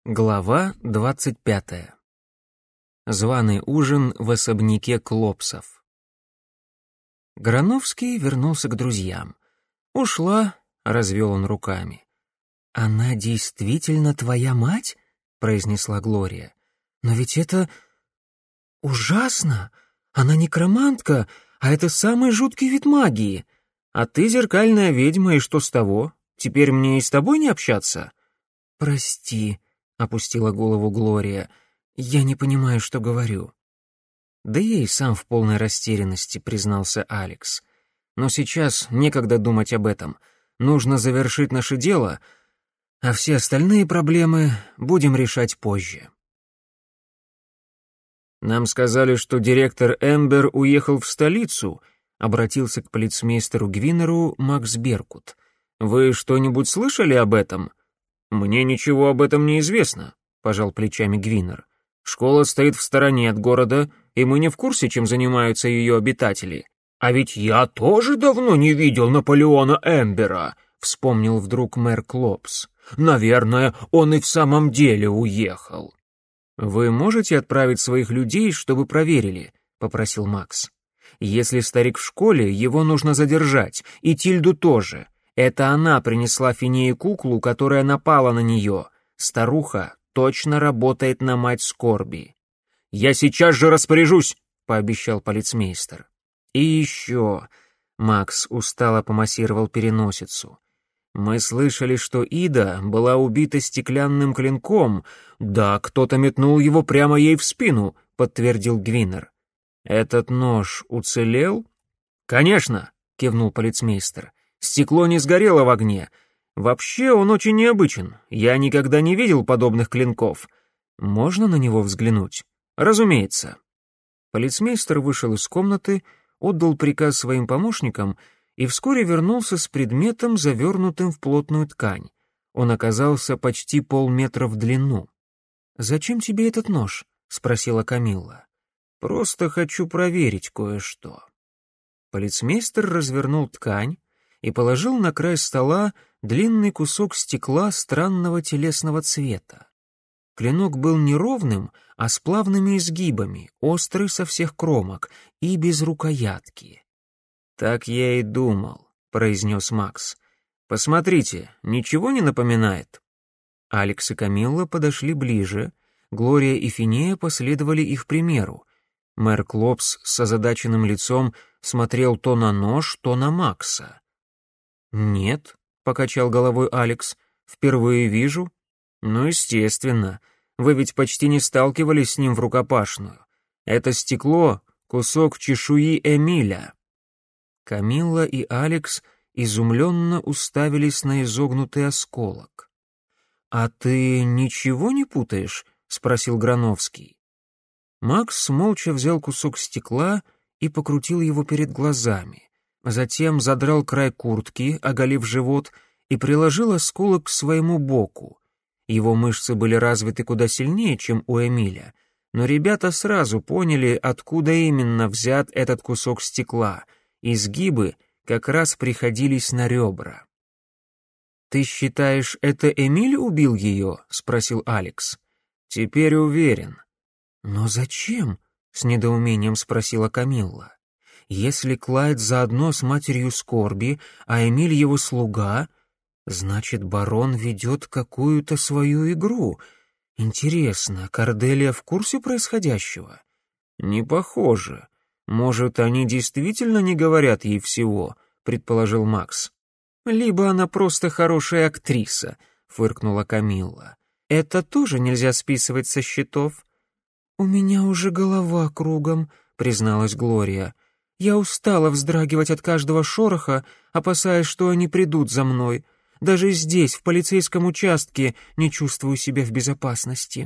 Глава 25. Званый ужин в особняке Клопсов. Грановский вернулся к друзьям. «Ушла», — развел он руками. «Она действительно твоя мать?» — произнесла Глория. «Но ведь это ужасно! Она некромантка, а это самый жуткий вид магии. А ты зеркальная ведьма, и что с того? Теперь мне и с тобой не общаться?» «Прости», — опустила голову Глория. «Я не понимаю, что говорю». «Да я и сам в полной растерянности», — признался Алекс. «Но сейчас некогда думать об этом. Нужно завершить наше дело, а все остальные проблемы будем решать позже». «Нам сказали, что директор Эмбер уехал в столицу», — обратился к полицмейстеру Гвиннеру Макс Беркут. «Вы что-нибудь слышали об этом?» «Мне ничего об этом не известно», — пожал плечами Гвиннер. «Школа стоит в стороне от города, и мы не в курсе, чем занимаются ее обитатели». «А ведь я тоже давно не видел Наполеона Эмбера», — вспомнил вдруг мэр Клопс. «Наверное, он и в самом деле уехал». «Вы можете отправить своих людей, чтобы проверили?» — попросил Макс. «Если старик в школе, его нужно задержать, и Тильду тоже. Это она принесла Финее куклу, которая напала на нее. Старуха точно работает на мать скорби». «Я сейчас же распоряжусь», — пообещал полицмейстер. «И еще...» — Макс устало помассировал переносицу. «Мы слышали, что Ида была убита стеклянным клинком. Да, кто-то метнул его прямо ей в спину», — подтвердил Гвиннер. «Этот нож уцелел?» «Конечно», — кивнул полицмейстер. «Стекло не сгорело в огне. Вообще он очень необычен. Я никогда не видел подобных клинков. Можно на него взглянуть?» «Разумеется». Полицмейстер вышел из комнаты, отдал приказ своим помощникам и вскоре вернулся с предметом, завернутым в плотную ткань. Он оказался почти полметра в длину. «Зачем тебе этот нож?» — спросила Камилла. «Просто хочу проверить кое-что». Полицмейстер развернул ткань и положил на край стола длинный кусок стекла странного телесного цвета. Клинок был неровным, а с плавными изгибами, острый со всех кромок и без рукоятки. «Так я и думал», — произнес Макс. «Посмотрите, ничего не напоминает?» Алекс и Камилла подошли ближе, Глория и Финея последовали их примеру. Мэр Клопс с озадаченным лицом смотрел то на нож, то на Макса. «Нет», — покачал головой Алекс, — «впервые вижу». «Ну, естественно. Вы ведь почти не сталкивались с ним в рукопашную. Это стекло — кусок чешуи Эмиля». Камилла и Алекс изумленно уставились на изогнутый осколок. «А ты ничего не путаешь?» — спросил Грановский. Макс молча взял кусок стекла и покрутил его перед глазами. Затем задрал край куртки, оголив живот, и приложил осколок к своему боку. Его мышцы были развиты куда сильнее, чем у Эмиля, но ребята сразу поняли, откуда именно взят этот кусок стекла. Изгибы как раз приходились на ребра. «Ты считаешь, это Эмиль убил ее?» — спросил Алекс. «Теперь уверен». «Но зачем?» — с недоумением спросила Камилла. «Если Клайд заодно с матерью скорби, а Эмиль его слуга, значит, барон ведет какую-то свою игру. Интересно, Корделия в курсе происходящего?» «Не похоже. Может, они действительно не говорят ей всего», — предположил Макс. «Либо она просто хорошая актриса», — фыркнула Камилла. «Это тоже нельзя списывать со счетов». «У меня уже голова кругом», — призналась Глория. «Я устала вздрагивать от каждого шороха, опасаясь, что они придут за мной. Даже здесь, в полицейском участке, не чувствую себя в безопасности».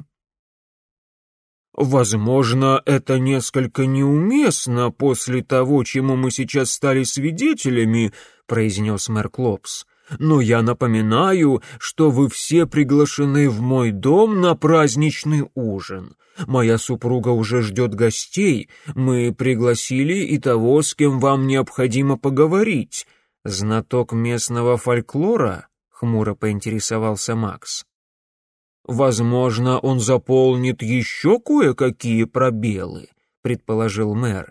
«Возможно, это несколько неуместно после того, чему мы сейчас стали свидетелями», — произнес мэр Клопс. «Но я напоминаю, что вы все приглашены в мой дом на праздничный ужин. Моя супруга уже ждет гостей. Мы пригласили и того, с кем вам необходимо поговорить. «Знаток местного фольклора?» — хмуро поинтересовался Макс. «Возможно, он заполнит еще кое-какие пробелы», — предположил мэр.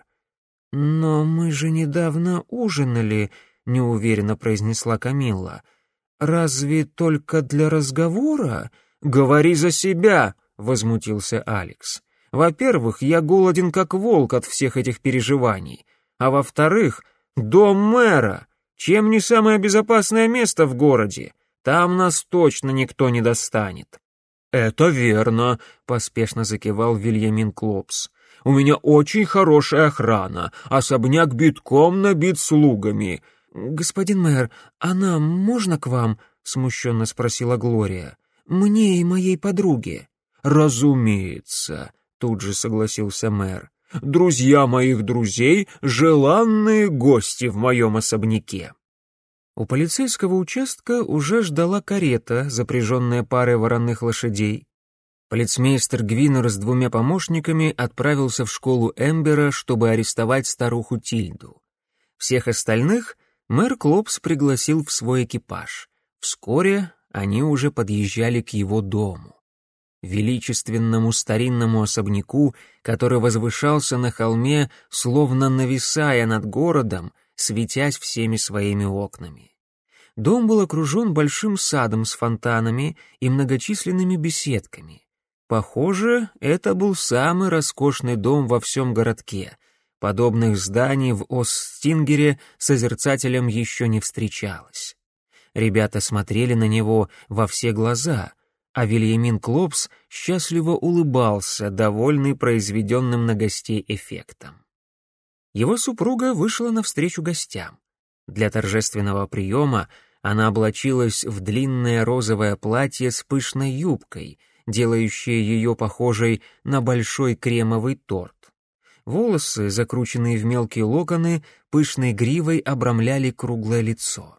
«Но мы же недавно ужинали», — неуверенно произнесла Камилла. «Разве только для разговора?» «Говори за себя», — возмутился Алекс. «Во-первых, я голоден как волк от всех этих переживаний. А во-вторых, дом мэра. Чем не самое безопасное место в городе? Там нас точно никто не достанет». «Это верно», — поспешно закивал Вильямин Клопс. «У меня очень хорошая охрана, особняк битком набит слугами». «Господин мэр, а нам можно к вам?» — смущенно спросила Глория. «Мне и моей подруге». «Разумеется», — тут же согласился мэр. «Друзья моих друзей — желанные гости в моем особняке». У полицейского участка уже ждала карета, запряженная парой вороных лошадей. Полицмейстер Гвинер с 2 помощниками отправился в школу Эмбера, чтобы арестовать старуху Тильду. Всех остальных мэр Клопс пригласил в свой экипаж. Вскоре они уже подъезжали к его дому. Величественному старинному особняку, который возвышался на холме, словно нависая над городом, светясь всеми своими окнами. Дом был окружен большим садом с фонтанами и многочисленными беседками. Похоже, это был самый роскошный дом во всем городке. Подобных зданий в Остингере созерцателям еще не встречалось. Ребята смотрели на него во все глаза, а Вильямин Клопс счастливо улыбался, довольный произведенным на гостей эффектом. Его супруга вышла навстречу гостям. Для торжественного приема она облачилась в длинное розовое платье с пышной юбкой, делающее ее похожей на большой кремовый торт. Волосы, закрученные в мелкие локоны, пышной гривой обрамляли круглое лицо.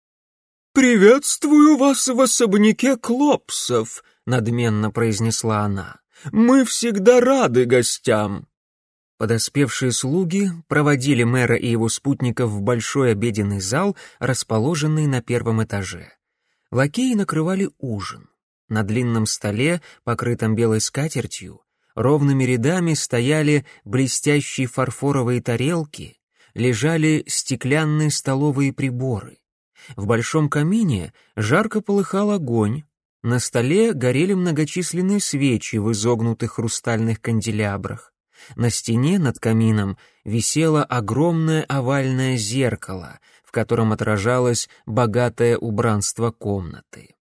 «Приветствую вас в особняке Клопсов», — надменно произнесла она. «Мы всегда рады гостям». Подоспевшие слуги проводили мэра и его спутников в большой обеденный зал, расположенный на 1 этаже. Лакеи накрывали ужин. На длинном столе, покрытом белой скатертью, ровными рядами стояли блестящие фарфоровые тарелки, лежали стеклянные столовые приборы. В большом камине жарко полыхал огонь, на столе горели многочисленные свечи в изогнутых хрустальных канделябрах. На стене над камином висело огромное овальное зеркало, в котором отражалось богатое убранство комнаты.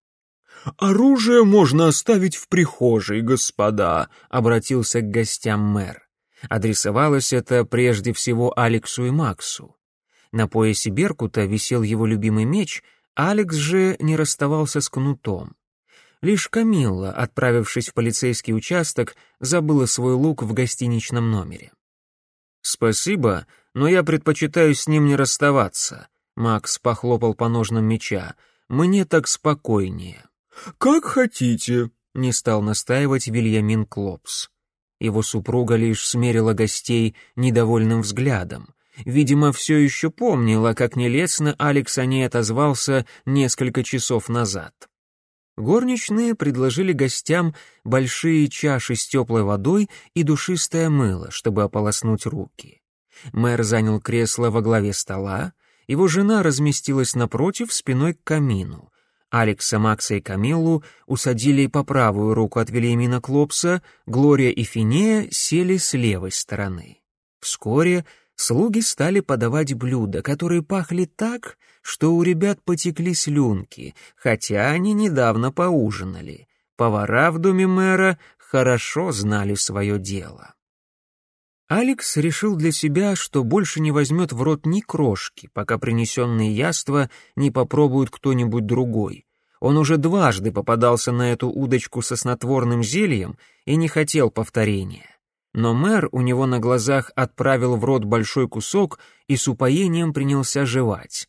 «Оружие можно оставить в прихожей, господа», — обратился к гостям мэр. Адресовалось это прежде всего Алексу и Максу. На поясе Беркута висел его любимый меч, Алекс же не расставался с кнутом. Лишь Камилла, отправившись в полицейский участок, забыла свой лук в гостиничном номере. «Спасибо, но я предпочитаю с ним не расставаться», — Макс похлопал по ножнам меча. «Мне так спокойнее». «Как хотите», — не стал настаивать Вильямин Клопс. Его супруга лишь смерила гостей недовольным взглядом. Видимо, все еще помнила, как нелестно Алекс о ней отозвался несколько часов назад. Горничные предложили гостям большие чаши с теплой водой и душистое мыло, чтобы ополоснуть руки. Мэр занял кресло во главе стола, его жена разместилась напротив, спиной к камину. Алекса, Макса и Камиллу усадили по правую руку от Вильямина Клопса, Глория и Финея сели с левой стороны. Вскоре слуги стали подавать блюда, которые пахли так, что у ребят потекли слюнки, хотя они недавно поужинали. Повара в доме мэра хорошо знали свое дело. Алекс решил для себя, что больше не возьмет в рот ни крошки, пока принесенные яства не попробует кто-нибудь другой. Он уже дважды попадался на эту удочку со снотворным зельем и не хотел повторения. Но мэр у него на глазах отправил в рот большой кусок и с упоением принялся жевать.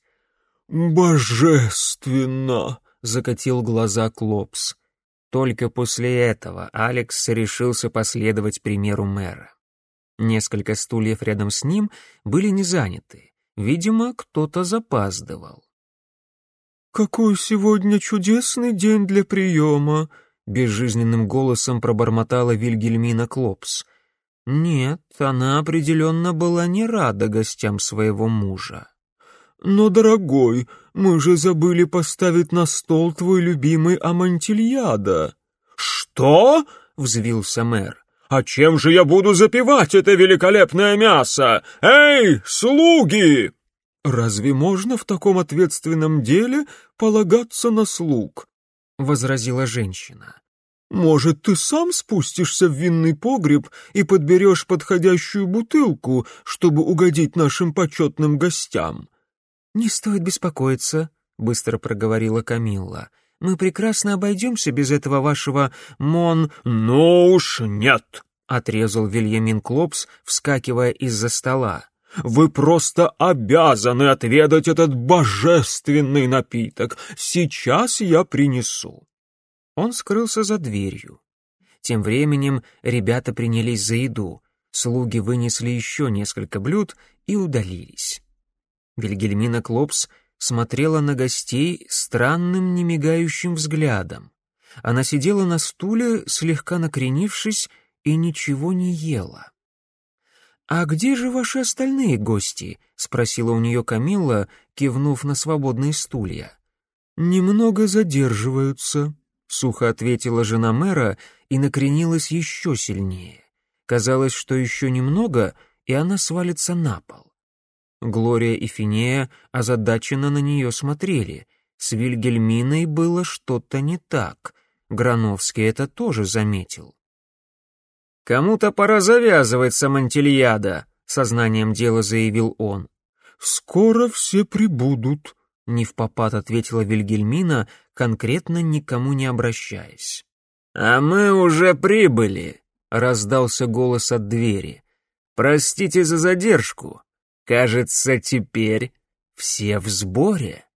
«Божественно!» — закатил глаза Клопс. Только после этого Алекс решился последовать примеру мэра. Несколько стульев рядом с ним были не заняты. Видимо, кто-то запаздывал. «Какой сегодня чудесный день для приема!» — безжизненным голосом пробормотала Вильгельмина Клопс. Нет, она определенно была не рада гостям своего мужа. «Но, дорогой, мы же забыли поставить на стол твой любимый амантильяда». «Что?» — взвился мэр. «А чем же я буду запивать это великолепное мясо? Эй, слуги!» «Разве можно в таком ответственном деле полагаться на слуг?» — возразила женщина. «Может, ты сам спустишься в винный погреб и подберешь подходящую бутылку, чтобы угодить нашим почетным гостям?» «Не стоит беспокоиться», — быстро проговорила Камилла. «Мы прекрасно обойдемся без этого вашего «Ну уж нет», — отрезал Вильямин Клопс, вскакивая из-за стола. «Вы просто обязаны отведать этот божественный напиток. Сейчас я принесу». Он скрылся за дверью. Тем временем ребята принялись за еду. Слуги вынесли еще несколько блюд и удалились. Вильгельмина Клопс смотрела на гостей странным немигающим взглядом. Она сидела на стуле, слегка накренившись, и ничего не ела. «А где же ваши остальные гости?» — спросила у нее Камилла, кивнув на свободные стулья. «Немного задерживаются», — сухо ответила жена мэра и накренилась еще сильнее. Казалось, что еще немного, и она свалится на пол. Глория и Финея озадаченно на нее смотрели. С Вильгельминой было что-то не так. Грановский это тоже заметил. «Кому-то пора завязывать с амантильяда», — сознанием дела заявил он. «Скоро все прибудут», — невпопад ответила Вильгельмина, конкретно никому не обращаясь. «А мы уже прибыли», — раздался голос от двери. «Простите за задержку. Кажется, теперь все в сборе».